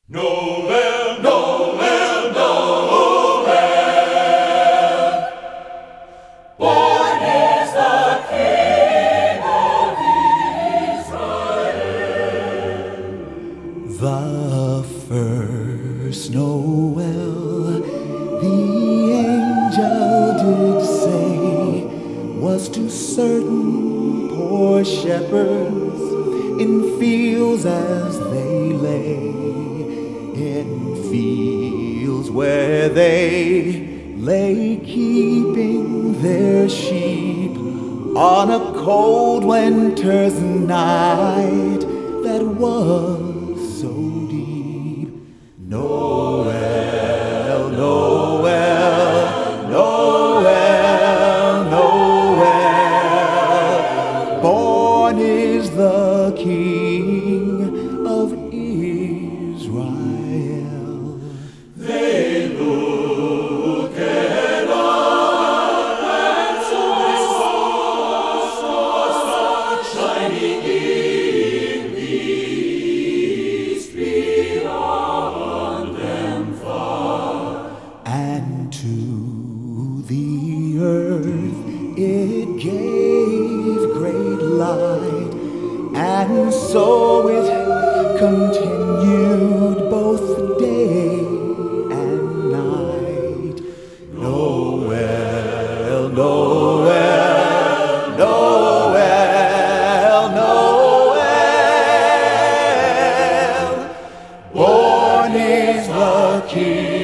Noel, Noel, Noel. Born is the King of Israel. The first Noel, the angel did say, was to certain poor shepherds in fields as they lay, in fields where they lay keeping their sheep on a cold winter's night that was so deep. Noel, Noel, Noel, Noel, born is the King of Israel. They look and up and saw the sun shining in the east beyond them far. And to the earth it gave great light, and so it continued both day and night. Noel, Noel, Noel, Noel, born is the King